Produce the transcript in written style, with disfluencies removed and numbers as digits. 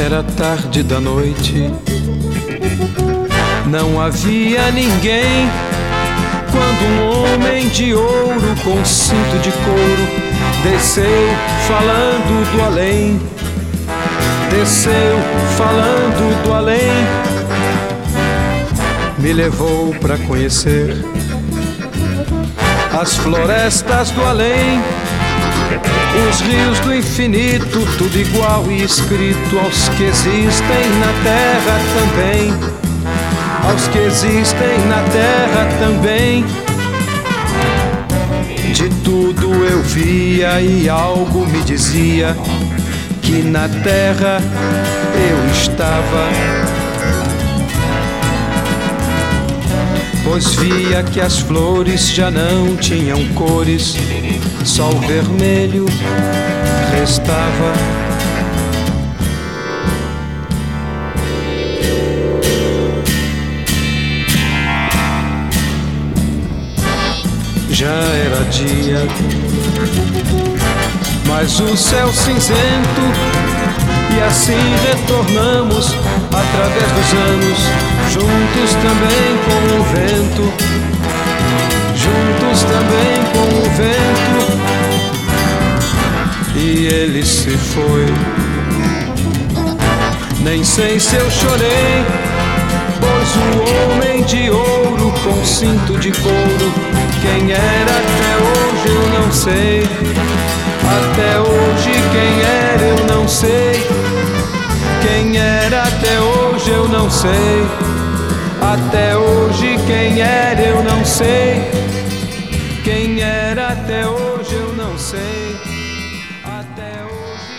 Era tarde da noite, não havia ninguém, quando um homem de ouro com cinto de couro desceu falando do além. Desceu falando do além. Me levou pra conhecer as florestas do além, os rios do infinito, tudo igual e escrito aos que existem na terra também, aos que existem na terra também. De tudo eu via e algo me dizia que na terra eu estava, pois via que as flores já não tinham cores, só o vermelho restava. Já era dia, mas o céu cinzento, e assim retornamos através dos anos, juntos também com o vento, juntos também com o vento. E ele se foi. Nem sei se eu chorei, pois o homem de ouro com cinto de couro, quem era até hoje eu não sei. Até hoje quem era eu não sei. Quem era até hoje eu não sei. Até hoje quem era eu não sei. Quem era até hoje eu não sei. Até hoje